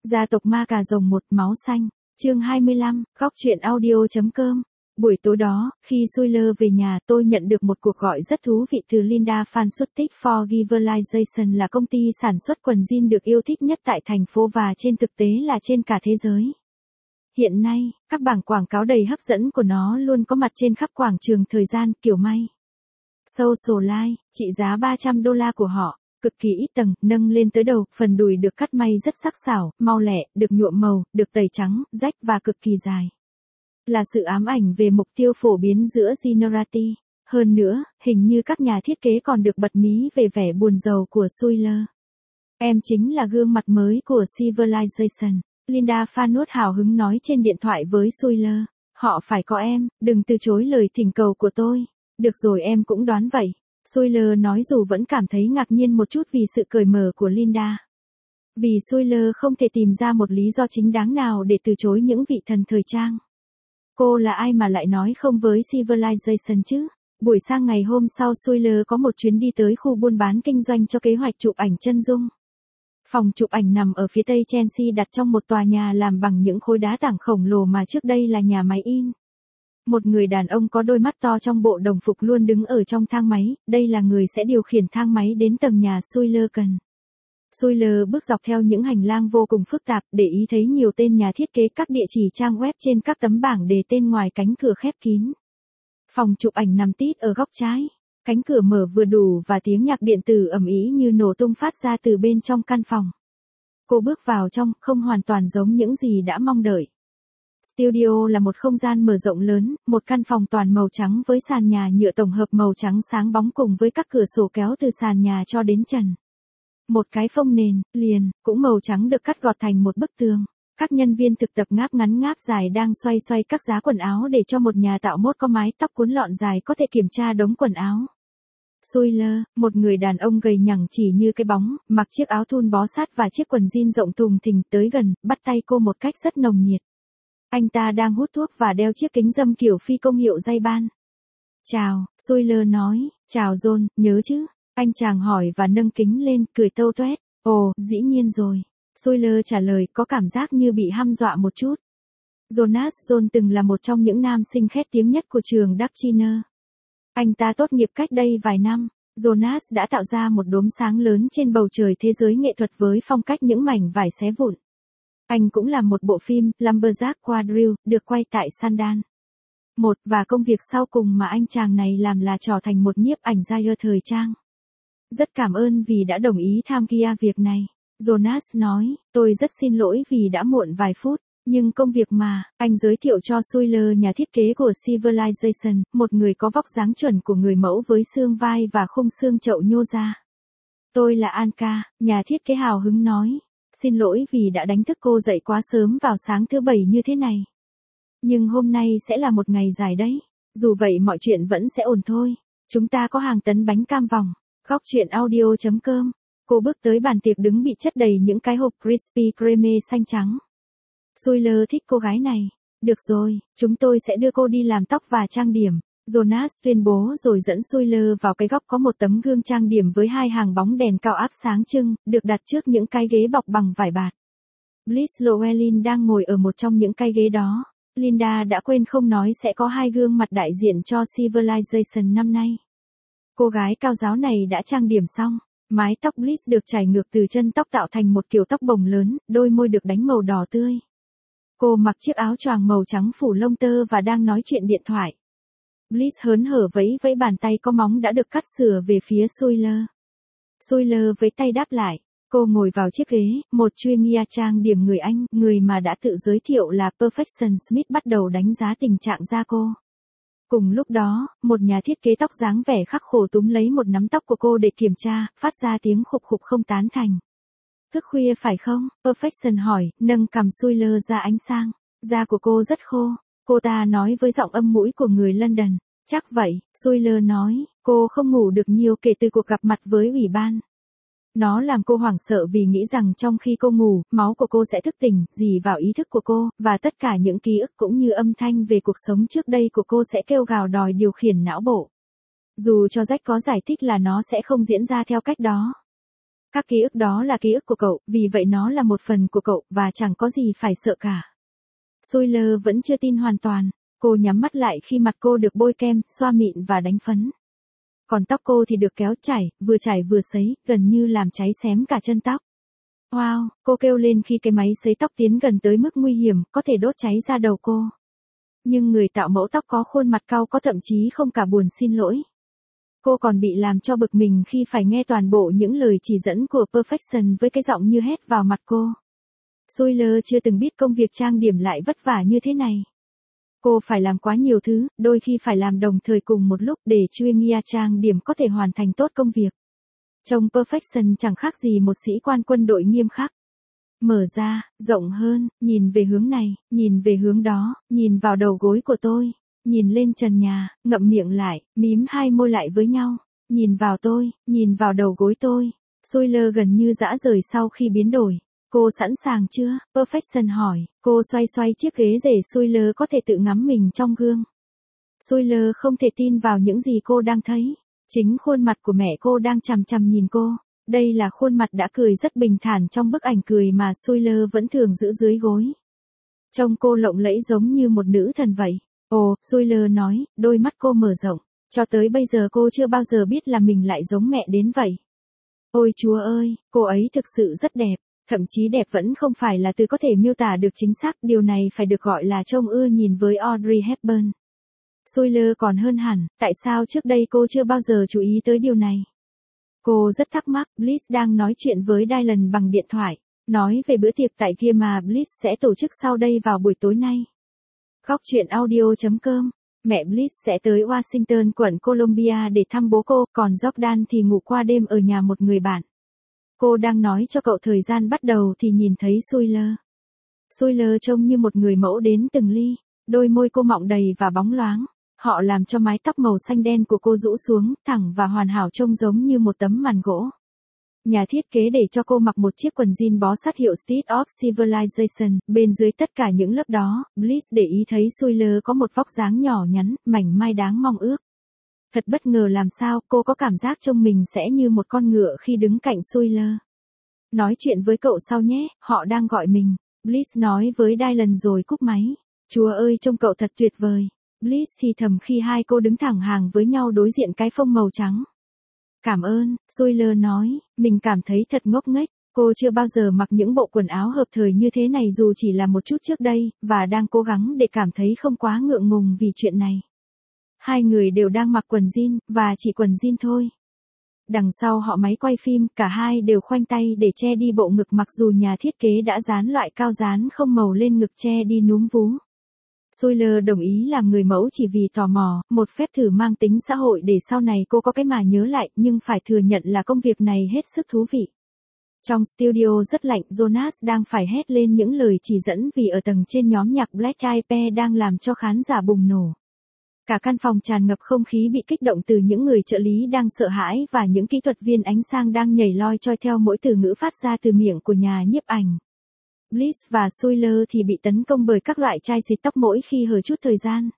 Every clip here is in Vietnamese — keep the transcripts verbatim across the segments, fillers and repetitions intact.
Gia tộc ma cà rồng một máu xanh, chương hai mươi lăm, góc truyện audio.com. Buổi tối đó, khi Suyler về nhà tôi nhận được một cuộc gọi rất thú vị từ Linda Fantastic for Civilization là công ty sản xuất quần jean được yêu thích nhất tại thành phố và trên thực tế là trên cả thế giới. Hiện nay, các bảng quảng cáo đầy hấp dẫn của nó luôn có mặt trên khắp quảng trường thời gian kiểu may. Social Life, trị giá ba trăm đô la của họ, cực kỳ ít tầng, nâng lên tới đầu, phần đùi được cắt may rất sắc sảo, mau lẹ, được nhuộm màu, được tẩy trắng, rách và cực kỳ dài. Là sự ám ảnh về mục tiêu phổ biến giữa Generati. Hơn nữa, hình như các nhà thiết kế còn được bật mí về vẻ buồn rầu của Suyler. Em chính là gương mặt mới của Civilization. Linda Fanwood hào hứng nói trên điện thoại với Suyler. Họ phải có em, đừng từ chối lời thỉnh cầu của tôi. Được rồi, em cũng đoán vậy. Suyler nói dù vẫn cảm thấy ngạc nhiên một chút vì sự cởi mở của Linda. Vì Suyler không thể tìm ra một lý do chính đáng nào để từ chối những vị thần thời trang. Cô là ai mà lại nói không với Civilization chứ? Buổi sang ngày hôm sau Suyler có một chuyến đi tới khu buôn bán kinh doanh cho kế hoạch chụp ảnh chân dung. Phòng chụp ảnh nằm ở phía tây Chelsea đặt trong một tòa nhà làm bằng những khối đá tảng khổng lồ mà trước đây là nhà máy in. Một người đàn ông có đôi mắt to trong bộ đồng phục luôn đứng ở trong thang máy, đây là người sẽ điều khiển thang máy đến tầng nhà Suyler cần. Suyler bước dọc theo những hành lang vô cùng phức tạp, để ý thấy nhiều tên nhà thiết kế các địa chỉ trang web trên các tấm bảng đề tên ngoài cánh cửa khép kín. Phòng chụp ảnh nằm tít ở góc trái. Cánh cửa mở vừa đủ và tiếng nhạc điện tử ầm ĩ như nổ tung phát ra từ bên trong căn phòng. Cô bước vào trong, không hoàn toàn giống những gì đã mong đợi. Studio là một không gian mở rộng lớn, một căn phòng toàn màu trắng với sàn nhà nhựa tổng hợp màu trắng sáng bóng cùng với các cửa sổ kéo từ sàn nhà cho đến trần. Một cái phông nền, liền, cũng màu trắng được cắt gọt thành một bức tường. Các nhân viên thực tập ngáp ngắn ngáp dài đang xoay xoay các giá quần áo để cho một nhà tạo mốt có mái tóc cuốn lọn dài có thể kiểm tra đống quần áo. Suyler, một người đàn ông gầy nhẳng chỉ như cái bóng, mặc chiếc áo thun bó sát và chiếc quần jean rộng thùng thình tới gần, bắt tay cô một cách rất nồng nhiệt. Anh ta đang hút thuốc và đeo chiếc kính râm kiểu phi công hiệu Ray-Ban. Chào, Suyler nói, chào John, nhớ chứ? Anh chàng hỏi và nâng kính lên, cười tâu tuét. Ồ, dĩ nhiên rồi. Suyler trả lời có cảm giác như bị hăm dọa một chút. Jonas John từng là một trong những nam sinh khét tiếng nhất của trường Dachiner. Anh ta tốt nghiệp cách đây vài năm. Jonas đã tạo ra một đốm sáng lớn trên bầu trời thế giới nghệ thuật với phong cách những mảnh vải xé vụn. Anh cũng làm một bộ phim, Lumberjack Quadrille, được quay tại Sundance. Một, và công việc sau cùng mà anh chàng này làm là trở thành một nhiếp ảnh gia thời trang. Rất cảm ơn vì đã đồng ý tham gia việc này. Jonas nói, tôi rất xin lỗi vì đã muộn vài phút, nhưng công việc mà, anh giới thiệu cho Suyler nhà thiết kế của Civilization, một người có vóc dáng chuẩn của người mẫu với xương vai và khung xương chậu nhô ra. Tôi là Anka, nhà thiết kế hào hứng nói. Xin lỗi vì đã đánh thức cô dậy quá sớm vào sáng thứ bảy như thế này. Nhưng hôm nay sẽ là một ngày dài đấy. Dù vậy mọi chuyện vẫn sẽ ổn thôi. Chúng ta có hàng tấn bánh cam vòng. Góc truyện audio.com. Cô bước tới bàn tiệc đứng bị chất đầy những cái hộp Krispy Kreme xanh trắng. Suyler thích cô gái này. Được rồi, chúng tôi sẽ đưa cô đi làm tóc và trang điểm. Jonas tuyên bố rồi dẫn Suyler vào cái góc có một tấm gương trang điểm với hai hàng bóng đèn cao áp sáng trưng, được đặt trước những cái ghế bọc bằng vải bạt. Bliss Llewellyn đang ngồi ở một trong những cái ghế đó. Linda đã quên không nói sẽ có hai gương mặt đại diện cho Civilization năm nay. Cô gái cao giáo này đã trang điểm xong. Mái tóc Bliss được chải ngược từ chân tóc tạo thành một kiểu tóc bồng lớn, đôi môi được đánh màu đỏ tươi. Cô mặc chiếc áo choàng màu trắng phủ lông tơ và đang nói chuyện điện thoại. Bliss hớn hở vẫy vẫy bàn tay có móng đã được cắt sửa về phía Suyler. Suyler với tay đáp lại. Cô ngồi vào chiếc ghế, một chuyên gia trang điểm người Anh, người mà đã tự giới thiệu là Perfection Smith bắt đầu đánh giá tình trạng da cô. Cùng lúc đó, một nhà thiết kế tóc dáng vẻ khắc khổ túm lấy một nắm tóc của cô để kiểm tra, phát ra tiếng khục khục không tán thành. Thức khuya phải không? Perfection hỏi, nâng cằm Suyler ra ánh sang. Da của cô rất khô. Cô ta nói với giọng âm mũi của người London. Chắc vậy, Suyler nói, cô không ngủ được nhiều kể từ cuộc gặp mặt với ủy ban. Nó làm cô hoảng sợ vì nghĩ rằng trong khi cô ngủ, máu của cô sẽ thức tỉnh, dì vào ý thức của cô, và tất cả những ký ức cũng như âm thanh về cuộc sống trước đây của cô sẽ kêu gào đòi điều khiển não bộ. Dù cho Jack có giải thích là nó sẽ không diễn ra theo cách đó. Các ký ức đó là ký ức của cậu, vì vậy nó là một phần của cậu, và chẳng có gì phải sợ cả. Sawyer vẫn chưa tin hoàn toàn. Cô nhắm mắt lại khi mặt cô được bôi kem, xoa mịn và đánh phấn. Còn tóc cô thì được kéo chảy, vừa chảy vừa sấy, gần như làm cháy xém cả chân tóc. Wow, cô kêu lên khi cái máy sấy tóc tiến gần tới mức nguy hiểm, có thể đốt cháy da đầu cô. Nhưng người tạo mẫu tóc có khuôn mặt cau có thậm chí không cả buồn xin lỗi. Cô còn bị làm cho bực mình khi phải nghe toàn bộ những lời chỉ dẫn của Perfection với cái giọng như hét vào mặt cô. Sawyer chưa từng biết công việc trang điểm lại vất vả như thế này. Cô phải làm quá nhiều thứ, đôi khi phải làm đồng thời cùng một lúc để chuyên gia trang điểm có thể hoàn thành tốt công việc. Trông Perfection chẳng khác gì một sĩ quan quân đội nghiêm khắc. Mở ra, rộng hơn, nhìn về hướng này, nhìn về hướng đó, nhìn vào đầu gối của tôi, nhìn lên trần nhà, ngậm miệng lại, mím hai môi lại với nhau, nhìn vào tôi, nhìn vào đầu gối tôi. Sawyer gần như dã rời sau khi biến đổi. Cô sẵn sàng chưa? Perfection hỏi. Cô xoay xoay chiếc ghế để Sawyer có thể tự ngắm mình trong gương. Sawyer không thể tin vào những gì cô đang thấy. Chính khuôn mặt của mẹ cô đang chằm chằm nhìn cô. Đây là khuôn mặt đã cười rất bình thản trong bức ảnh cười mà Sawyer vẫn thường giữ dưới gối. Trông cô lộng lẫy giống như một nữ thần vậy. Ồ, Sawyer nói, đôi mắt cô mở rộng. Cho tới bây giờ cô chưa bao giờ biết là mình lại giống mẹ đến vậy. Ôi Chúa ơi, cô ấy thực sự rất đẹp. Thậm chí đẹp vẫn không phải là từ có thể miêu tả được chính xác, điều này phải được gọi là trông ưa nhìn với Audrey Hepburn. Sawyer còn hơn hẳn, tại sao trước đây cô chưa bao giờ chú ý tới điều này? Cô rất thắc mắc, Bliss đang nói chuyện với Dylan bằng điện thoại, nói về bữa tiệc tại kia mà Bliss sẽ tổ chức sau đây vào buổi tối nay. Góc truyện audio chấm com. Mẹ Bliss sẽ tới Washington quận Columbia để thăm bố cô, còn Jordan thì ngủ qua đêm ở nhà một người bạn. Cô đang nói cho cậu thời gian bắt đầu thì nhìn thấy Sawyer. Sawyer trông như một người mẫu đến từng ly, đôi môi cô mọng đầy và bóng loáng. Họ làm cho mái tóc màu xanh đen của cô rũ xuống, thẳng và hoàn hảo trông giống như một tấm màn gỗ. Nhà thiết kế để cho cô mặc một chiếc quần jean bó sát hiệu State of Civilization, bên dưới tất cả những lớp đó, Bliss để ý thấy Sawyer có một vóc dáng nhỏ nhắn, mảnh mai đáng mong ước. Thật bất ngờ làm sao, cô có cảm giác trông mình sẽ như một con ngựa khi đứng cạnh Sawyer. Nói chuyện với cậu sau nhé, họ đang gọi mình. Bliss nói với Dylan rồi cúp máy. Chúa ơi trông cậu thật tuyệt vời. Bliss thì thầm khi hai cô đứng thẳng hàng với nhau đối diện cái phông màu trắng. Cảm ơn, Sawyer nói, mình cảm thấy thật ngốc nghếch. Cô chưa bao giờ mặc những bộ quần áo hợp thời như thế này dù chỉ là một chút trước đây, và đang cố gắng để cảm thấy không quá ngượng ngùng vì chuyện này. Hai người đều đang mặc quần jean, và chỉ quần jean thôi. Đằng sau họ máy quay phim, cả hai đều khoanh tay để che đi bộ ngực mặc dù nhà thiết kế đã dán loại cao dán không màu lên ngực che đi núm vú. Sawyer đồng ý làm người mẫu chỉ vì tò mò, một phép thử mang tính xã hội để sau này cô có cái mà nhớ lại, nhưng phải thừa nhận là công việc này hết sức thú vị. Trong studio rất lạnh, Jonas đang phải hét lên những lời chỉ dẫn vì ở tầng trên nhóm nhạc Black Eyed Peas đang làm cho khán giả bùng nổ. Cả căn phòng tràn ngập không khí bị kích động từ những người trợ lý đang sợ hãi và những kỹ thuật viên ánh sang đang nhảy loi choi theo mỗi từ ngữ phát ra từ miệng của nhà nhiếp ảnh. Bliss và Sawyer thì bị tấn công bởi các loại chai xịt tóc mỗi khi hở chút thời gian.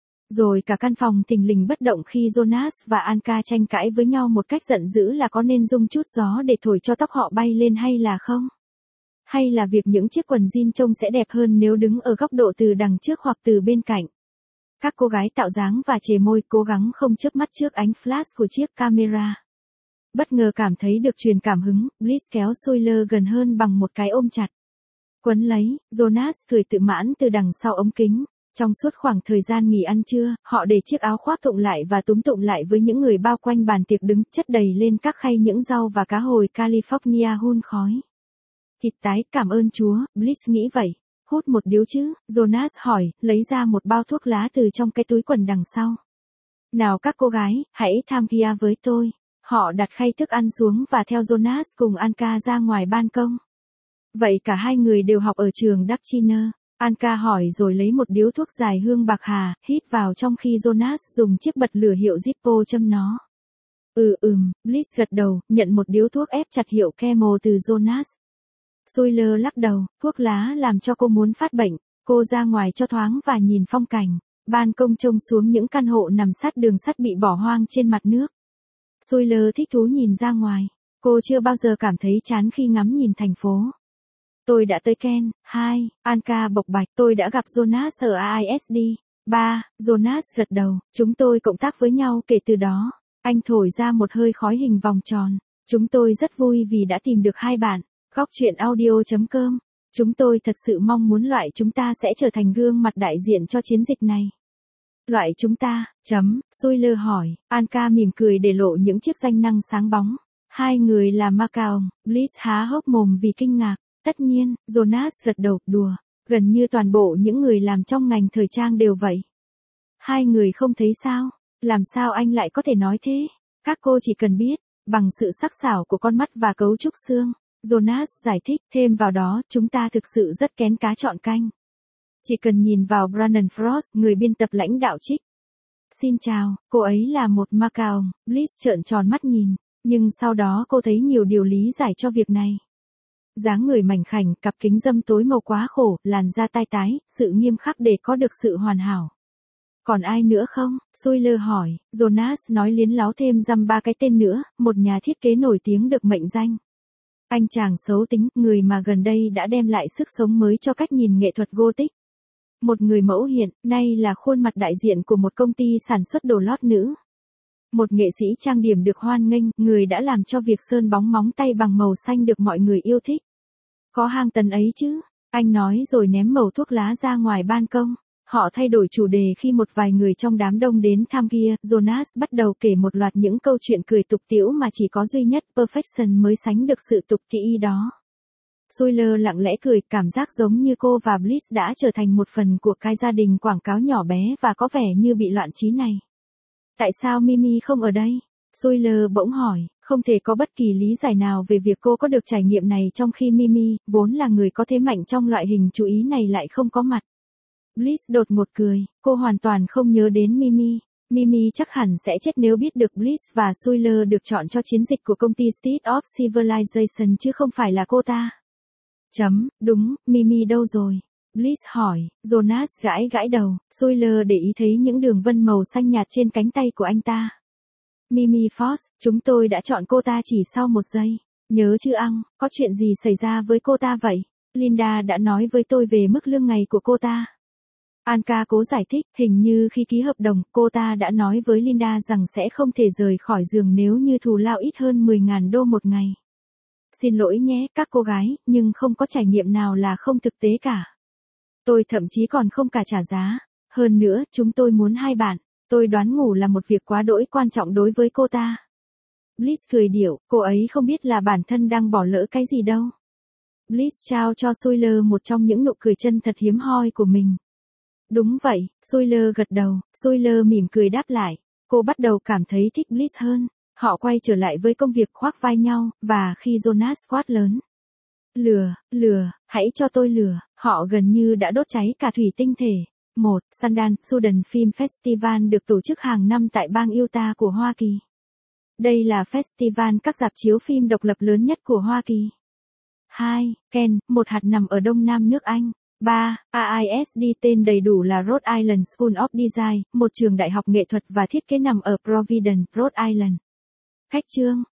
Rồi cả căn phòng thình lình bất động khi Jonas và Anka tranh cãi với nhau một cách giận dữ là có nên dùng chút gió để thổi cho tóc họ bay lên hay là không? Hay là việc những chiếc quần jean trông sẽ đẹp hơn nếu đứng ở góc độ từ đằng trước hoặc từ bên cạnh. Các cô gái tạo dáng và chề môi cố gắng không chớp mắt trước ánh flash của chiếc camera. Bất ngờ cảm thấy được truyền cảm hứng, Bliss kéo Sawyer gần hơn bằng một cái ôm chặt. Quấn lấy, Jonas cười tự mãn từ đằng sau ống kính. Trong suốt khoảng thời gian nghỉ ăn trưa, họ để chiếc áo khoác tụng lại và túm tụng lại với những người bao quanh bàn tiệc đứng chất đầy lên các khay những rau và cá hồi California hun khói. Thịt tái, cảm ơn Chúa, Bliss nghĩ vậy. Hút một điếu chứ, Jonas hỏi, lấy ra một bao thuốc lá từ trong cái túi quần đằng sau. Nào các cô gái, hãy tham gia với tôi. Họ đặt khay thức ăn xuống và theo Jonas cùng Anka ra ngoài ban công. Vậy cả hai người đều học ở trường Dutchiner. Anka hỏi rồi lấy một điếu thuốc dài hương bạc hà, hít vào trong khi Jonas dùng chiếc bật lửa hiệu Zippo châm nó. Ừ ừm, Bliss gật đầu, nhận một điếu thuốc ép chặt hiệu Camel từ Jonas. Sawyer lắc đầu, thuốc lá làm cho cô muốn phát bệnh. Cô ra ngoài cho thoáng và nhìn phong cảnh. Ban công trông xuống những căn hộ nằm sát đường sắt bị bỏ hoang trên mặt nước. Sawyer thích thú nhìn ra ngoài. Cô chưa bao giờ cảm thấy chán khi ngắm nhìn thành phố. Tôi đã tới Ken. Hai. Anka bộc bạch. Tôi đã gặp Jonas ở a i ét đê. Ba. Jonas gật đầu. Chúng tôi cộng tác với nhau kể từ đó. Anh thổi ra một hơi khói hình vòng tròn. Chúng tôi rất vui vì đã tìm được hai bạn. Góc chuyện audio chấm com. Chúng tôi thật sự mong muốn loại chúng ta sẽ trở thành gương mặt đại diện cho chiến dịch này. Loại chúng ta, chấm, Sawyer hỏi. Anka mỉm cười để lộ những chiếc răng nanh sáng bóng. Hai người là Macao. Bliss há hốc mồm vì kinh ngạc. Tất nhiên, Jonas gật đầu, đùa. Gần như toàn bộ những người làm trong ngành thời trang đều vậy. Hai người không thấy sao? Làm sao anh lại có thể nói thế? Các cô chỉ cần biết, bằng sự sắc sảo của con mắt và cấu trúc xương. Jonas giải thích, thêm vào đó, chúng ta thực sự rất kén cá chọn canh. Chỉ cần nhìn vào Brandon Frost, người biên tập lãnh đạo trích. Xin chào, cô ấy là một Macao. Bliss trợn tròn mắt nhìn, nhưng sau đó cô thấy nhiều điều lý giải cho việc này. Dáng người mảnh khảnh, cặp kính râm tối màu quá khổ, làn da tai tái, sự nghiêm khắc để có được sự hoàn hảo. Còn ai nữa không? Sawyer hỏi. Jonas nói liến láo thêm dăm ba cái tên nữa, một nhà thiết kế nổi tiếng được mệnh danh. Anh chàng xấu tính, người mà gần đây đã đem lại sức sống mới cho cách nhìn nghệ thuật Gothic. Một người mẫu hiện, nay là khuôn mặt đại diện của một công ty sản xuất đồ lót nữ. Một nghệ sĩ trang điểm được hoan nghênh, người đã làm cho việc sơn bóng móng tay bằng màu xanh được mọi người yêu thích. Có hang tấn ấy chứ, anh nói rồi ném mẩu thuốc lá ra ngoài ban công. Họ thay đổi chủ đề khi một vài người trong đám đông đến tham gia. Jonas bắt đầu kể một loạt những câu chuyện cười tục tĩu mà chỉ có duy nhất Perfection mới sánh được sự tục tĩu đó. Sawyer lặng lẽ cười, cảm giác giống như cô và Bliss đã trở thành một phần của cái gia đình quảng cáo nhỏ bé và có vẻ như bị loạn trí này. Tại sao Mimi không ở đây? Sawyer bỗng hỏi, không thể có bất kỳ lý giải nào về việc cô có được trải nghiệm này trong khi Mimi, vốn là người có thế mạnh trong loại hình chú ý này lại không có mặt. Bliss đột ngột cười, cô hoàn toàn không nhớ đến Mimi. Mimi chắc hẳn sẽ chết nếu biết được Bliss và Sawyer được chọn cho chiến dịch của công ty State of Civilization chứ không phải là cô ta. Chấm, đúng, Mimi đâu rồi? Bliss hỏi. Jonas gãi gãi đầu. Sawyer để ý thấy những đường vân màu xanh nhạt trên cánh tay của anh ta. Mimi Fox, chúng tôi đã chọn cô ta chỉ sau một giây. Nhớ chưa ăn, có chuyện gì xảy ra với cô ta vậy? Linda đã nói với tôi về mức lương ngày của cô ta. Anka cố giải thích, hình như khi ký hợp đồng, cô ta đã nói với Linda rằng sẽ không thể rời khỏi giường nếu như thù lao ít hơn mười nghìn đô một ngày. Xin lỗi nhé, các cô gái, nhưng không có trải nghiệm nào là không thực tế cả. Tôi thậm chí còn không cả trả giá. Hơn nữa, chúng tôi muốn hai bạn. Tôi đoán ngủ là một việc quá đỗi quan trọng đối với cô ta. Bliss cười điệu, cô ấy không biết là bản thân đang bỏ lỡ cái gì đâu. Bliss trao cho Sawyer một trong những nụ cười chân thật hiếm hoi của mình. Đúng vậy, Sawyer gật đầu. Sawyer mỉm cười đáp lại. Cô bắt đầu cảm thấy thích Bliss hơn. Họ quay trở lại với công việc khoác vai nhau, và khi Jonas quát lớn. Lửa, lửa, hãy cho tôi lửa, họ gần như đã đốt cháy cả thủy tinh thể. một. Sundance Sudan Film Festival được tổ chức hàng năm tại bang Utah của Hoa Kỳ. Đây là festival các rạp chiếu phim độc lập lớn nhất của Hoa Kỳ. hai. Ken, một hạt nằm ở đông nam nước Anh. ba. a i ét đê tên đầy đủ là Rhode Island School of Design, một trường đại học nghệ thuật và thiết kế nằm ở Providence, Rhode Island. Khách chương